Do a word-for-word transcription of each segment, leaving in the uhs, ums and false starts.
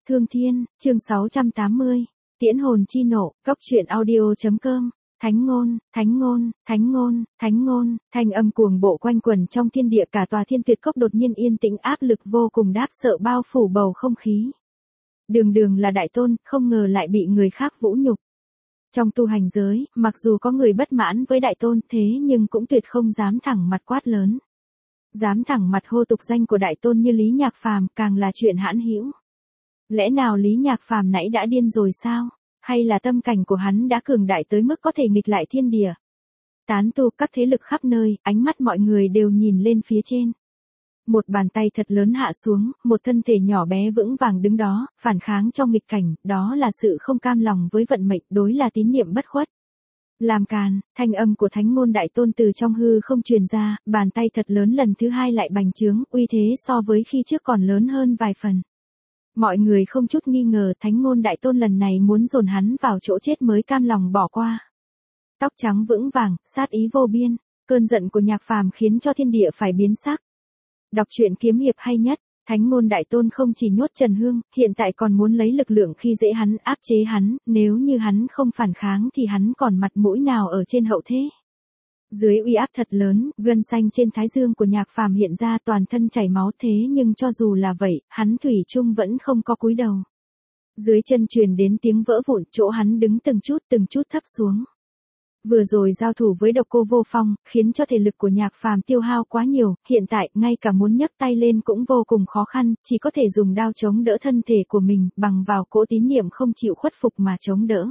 Thương Thiên, chương sáu trăm tám mươi. Tiễn hồn chi nộ, góc truyện audio.com. Thánh ngôn, thánh ngôn, thánh ngôn, thánh ngôn, thanh âm cuồng bộ quanh quẩn trong thiên địa, cả tòa Thiên Tuyệt Cốc đột nhiên yên tĩnh, áp lực vô cùng đáp sợ bao phủ bầu không khí. Đường đường là đại tôn, không ngờ lại bị người khác vũ nhục. Trong tu hành giới, mặc dù có người bất mãn với đại tôn, thế nhưng cũng tuyệt không dám thẳng mặt quát lớn. Dám thẳng mặt hô tục danh của đại tôn như Lý Nhạc Phàm càng là chuyện hãn hữu. Lẽ nào Lý Nhạc Phàm nãy đã điên rồi sao? Hay là tâm cảnh của hắn đã cường đại tới mức có thể nghịch lại thiên địa? Tán tu các thế lực khắp nơi, ánh mắt mọi người đều nhìn lên phía trên. Một bàn tay thật lớn hạ xuống, một thân thể nhỏ bé vững vàng đứng đó, phản kháng trong nghịch cảnh, đó là sự không cam lòng với vận mệnh, đối là tín niệm bất khuất. Làm càn, thanh âm của thánh ngôn đại tôn từ trong hư không truyền ra, bàn tay thật lớn lần thứ hai lại bành trướng, uy thế so với khi trước còn lớn hơn vài phần. Mọi người không chút nghi ngờ thánh ngôn đại tôn lần này muốn dồn hắn vào chỗ chết mới cam lòng bỏ qua. Tóc trắng vững vàng, sát ý vô biên, cơn giận của Nhạc Phàm khiến cho thiên địa phải biến sắc. Đọc truyện kiếm hiệp hay nhất, thánh ngôn đại tôn không chỉ nhốt Trần Hương, hiện tại còn muốn lấy lực lượng khi dễ hắn, áp chế hắn, nếu như hắn không phản kháng thì hắn còn mặt mũi nào ở trên hậu thế. Dưới uy áp thật lớn, gân xanh trên thái dương của Nhạc Phàm hiện ra, toàn thân chảy máu, thế nhưng cho dù là vậy, hắn thủy chung vẫn không có cúi đầu. Dưới chân truyền đến tiếng vỡ vụn, chỗ hắn đứng từng chút từng chút thấp xuống. Vừa rồi giao thủ với độc cô Vô Phong, khiến cho thể lực của Nhạc Phàm tiêu hao quá nhiều, hiện tại ngay cả muốn nhấc tay lên cũng vô cùng khó khăn, chỉ có thể dùng đao chống đỡ thân thể của mình, bằng vào cỗ tín niệm không chịu khuất phục mà chống đỡ.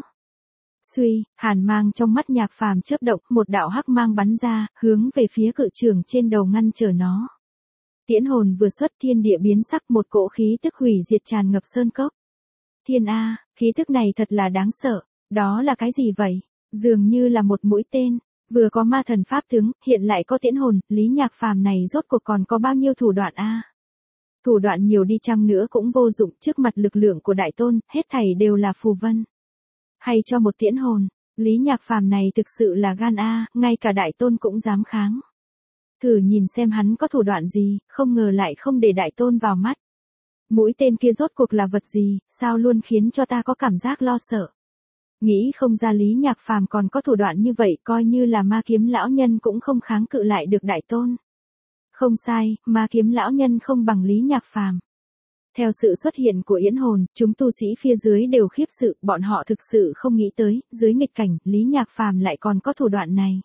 Suy, hàn mang trong mắt Nhạc Phàm chớp động, một đạo hắc mang bắn ra, hướng về phía cự trường trên đầu ngăn trở nó. Tiễn hồn vừa xuất, thiên địa biến sắc, một cỗ khí tức hủy diệt tràn ngập sơn cốc. Thiên A, khí tức này thật là đáng sợ, đó là cái gì vậy? Dường như là một mũi tên, vừa có ma thần pháp tướng, hiện lại có tiễn hồn, Lý Nhạc Phàm này rốt cuộc còn có bao nhiêu thủ đoạn a? Thủ đoạn nhiều đi chăng nữa cũng vô dụng, trước mặt lực lượng của đại tôn, hết thảy đều là phù vân. Hay cho một tiễn hồn, Lý Nhạc Phàm này thực sự là gan a, ngay cả đại tôn cũng dám kháng. Thử nhìn xem hắn có thủ đoạn gì, không ngờ lại không để đại tôn vào mắt. Mũi tên kia rốt cuộc là vật gì, sao luôn khiến cho ta có cảm giác lo sợ. Nghĩ không ra Lý Nhạc Phàm còn có thủ đoạn như vậy, coi như là ma kiếm lão nhân cũng không kháng cự lại được đại tôn. Không sai, ma kiếm lão nhân không bằng Lý Nhạc Phàm. Theo sự xuất hiện của yễn hồn, chúng tu sĩ phía dưới đều khiếp sự, bọn họ thực sự không nghĩ tới, dưới nghịch cảnh, Lý Nhạc Phàm lại còn có thủ đoạn này.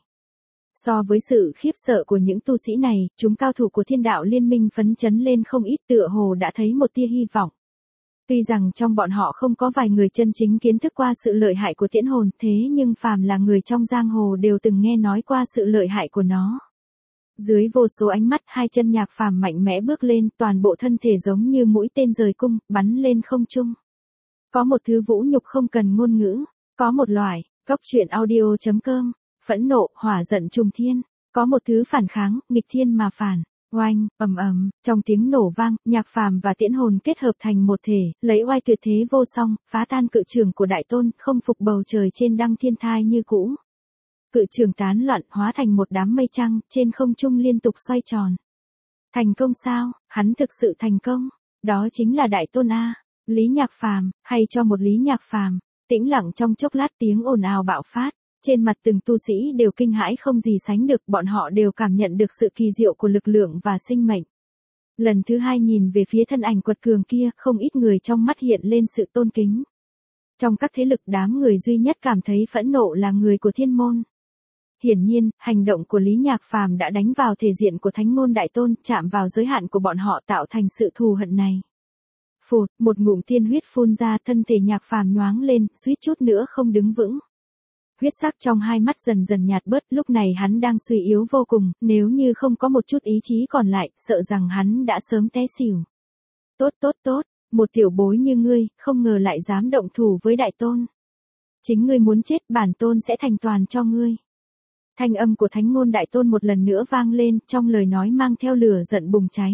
So với sự khiếp sợ của những tu sĩ này, chúng cao thủ của Thiên Đạo Liên Minh phấn chấn lên không ít, tựa hồ đã thấy một tia hy vọng. Tuy rằng trong bọn họ không có vài người chân chính kiến thức qua sự lợi hại của tiễn hồn, thế nhưng phàm là người trong giang hồ đều từng nghe nói qua sự lợi hại của nó. Dưới vô số ánh mắt, hai chân Nhạc Phàm mạnh mẽ bước lên, toàn bộ thân thể giống như mũi tên rời cung, bắn lên không trung. Có một thứ vũ nhục không cần ngôn ngữ, có một loại, góc truyện audio.com, phẫn nộ, hỏa giận trùng thiên, có một thứ phản kháng, nghịch thiên mà phản. Oanh, ầm ầm, trong tiếng nổ vang, Nhạc Phàm và tiễn hồn kết hợp thành một thể, lấy oai tuyệt thế vô song, phá tan cự trường của đại tôn, không phục bầu trời trên đăng thiên thai như cũ. Cự trường tán loạn, hóa thành một đám mây trăng, trên không trung liên tục xoay tròn. Thành công sao? Hắn thực sự thành công. Đó chính là đại tôn a. Lý Nhạc Phàm, hay cho một Lý Nhạc Phàm. Tĩnh lặng trong chốc lát, tiếng ồn ào bạo phát. Trên mặt từng tu sĩ đều kinh hãi không gì sánh được, bọn họ đều cảm nhận được sự kỳ diệu của lực lượng và sinh mệnh. Lần thứ hai nhìn về phía thân ảnh quật cường kia, không ít người trong mắt hiện lên sự tôn kính. Trong các thế lực, đám người duy nhất cảm thấy phẫn nộ là người của Thiên Môn. Hiển nhiên, hành động của Lý Nhạc Phàm đã đánh vào thể diện của thánh ngôn đại tôn, chạm vào giới hạn của bọn họ, tạo thành sự thù hận này. Phụt, một ngụm tiên huyết phun ra, thân thể Nhạc Phàm nhoáng lên, suýt chút nữa không đứng vững. Huyết sắc trong hai mắt dần dần nhạt bớt, lúc này hắn đang suy yếu vô cùng, nếu như không có một chút ý chí còn lại, sợ rằng hắn đã sớm té xỉu. Tốt tốt tốt, một tiểu bối như ngươi, không ngờ lại dám động thủ với đại tôn. Chính ngươi muốn chết, bản tôn sẽ thành toàn cho ngươi. Thanh âm của thánh ngôn đại tôn một lần nữa vang lên, trong lời nói mang theo lửa giận bùng cháy.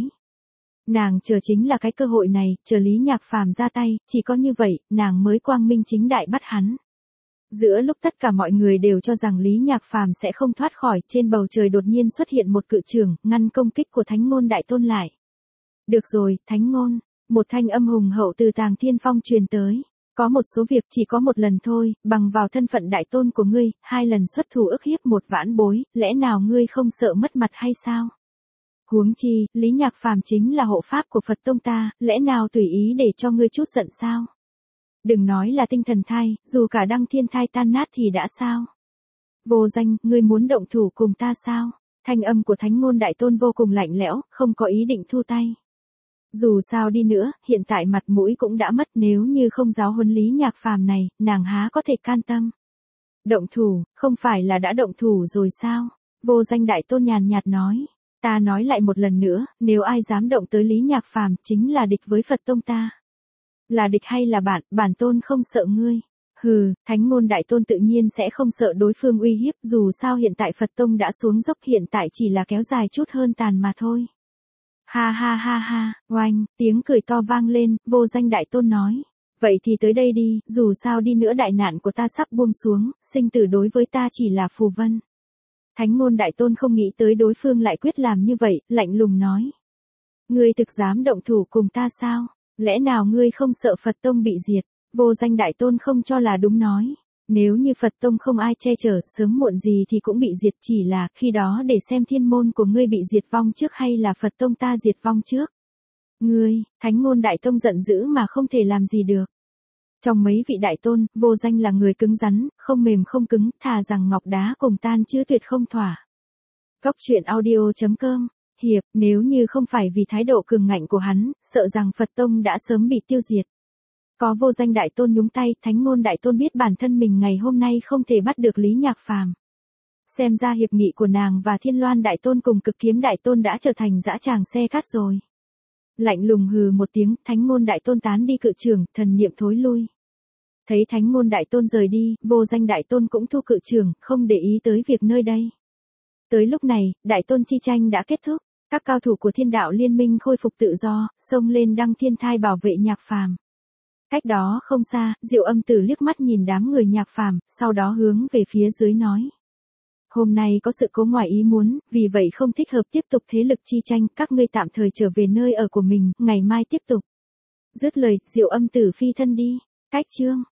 Nàng chờ chính là cái cơ hội này, chờ Lý Nhạc Phàm ra tay, chỉ có như vậy, nàng mới quang minh chính đại bắt hắn. Giữa lúc tất cả mọi người đều cho rằng Lý Nhạc Phàm sẽ không thoát khỏi, trên bầu trời đột nhiên xuất hiện một cự trường, ngăn công kích của thánh ngôn đại tôn lại. Được rồi, thánh ngôn, Một thanh âm hùng hậu từ Tàng Thiên Phong truyền tới. Có một số việc chỉ có một lần thôi, bằng vào thân phận đại tôn của ngươi, hai lần xuất thủ ức hiếp một vãn bối, lẽ nào ngươi không sợ mất mặt hay sao? Huống chi, Lý Nhạc Phàm chính là hộ pháp của Phật tông ta, lẽ nào tùy ý để cho ngươi chút giận sao? Đừng nói là tinh thần thai, dù cả đăng thiên thai tan nát thì đã sao? Vô Danh, ngươi muốn động thủ cùng ta sao? Thanh âm của Thánh Ngôn Đại Tôn vô cùng lạnh lẽo, không có ý định thu tay. Dù sao đi nữa, hiện tại mặt mũi cũng đã mất, nếu như không giáo huấn Lý Nhạc Phàm này, nàng há có thể can tâm. Động thủ, không phải là đã động thủ rồi sao? Vô Danh Đại Tôn nhàn nhạt nói. Ta nói lại một lần nữa, nếu ai dám động tới Lý Nhạc Phàm chính là địch với Phật tông ta. Là địch hay là bạn, bản tôn không sợ ngươi. Hừ, Thánh Ngôn Đại Tôn tự nhiên sẽ không sợ đối phương uy hiếp, dù sao hiện tại Phật tông đã xuống dốc, hiện tại chỉ là kéo dài chút hơn tàn mà thôi. Ha ha ha ha, oanh, tiếng cười to vang lên, Vô Danh Đại Tôn nói. Vậy thì tới đây đi, dù sao đi nữa đại nạn của ta sắp buông xuống, sinh tử đối với ta chỉ là phù vân. Thánh Ngôn Đại Tôn không nghĩ tới đối phương lại quyết làm như vậy, lạnh lùng nói. Ngươi thực dám động thủ cùng ta sao? Lẽ nào ngươi không sợ Phật tông bị diệt? Vô Danh Đại Tôn không cho là đúng nói. Nếu như Phật tông không ai che chở, sớm muộn gì thì cũng bị diệt, chỉ là khi đó để xem thiên môn của ngươi bị diệt vong trước hay là Phật tông ta diệt vong trước. Ngươi, Thánh Ngôn Đại Tôn giận dữ mà không thể làm gì được. Trong mấy vị đại tôn, Vô Danh là người cứng rắn, không mềm không cứng, thà rằng ngọc đá cùng tan chứ tuyệt không thỏa. Cốc truyện audio chấm com. Hiệp, nếu như không phải vì thái độ cường ngạnh của hắn, sợ rằng Phật tông đã sớm bị tiêu diệt. Có Vô Danh Đại Tôn nhúng tay, Thánh Ngôn Đại Tôn biết bản thân mình ngày hôm nay không thể bắt được Lý Nhạc Phàm. Xem ra hiệp nghị của nàng và Thiên Loan Đại Tôn cùng Cực Kiếm Đại Tôn đã trở thành dã tràng xe cát rồi. Lạnh lùng hừ một tiếng, Thánh Ngôn Đại Tôn tán đi cự trường, thần niệm thối lui. Thấy Thánh Ngôn Đại Tôn rời đi, Vô Danh Đại Tôn cũng thu cự trường, không để ý tới việc nơi đây. Tới lúc này, Đại Tôn chi tranh đã kết thúc, các cao thủ của Thiên Đạo Liên Minh khôi phục tự do, xông lên đăng thiên thai bảo vệ Nhạc Phàm. Cách đó không xa, Diệu Âm Tử liếc mắt nhìn đám người Nhạc Phàm, sau đó hướng về phía dưới nói. Hôm nay có sự cố ngoài ý muốn, vì vậy không thích hợp tiếp tục thế lực chi tranh, các ngươi tạm thời trở về nơi ở của mình, ngày mai tiếp tục. Dứt lời, Diệu Âm Tử phi thân đi. Cách chương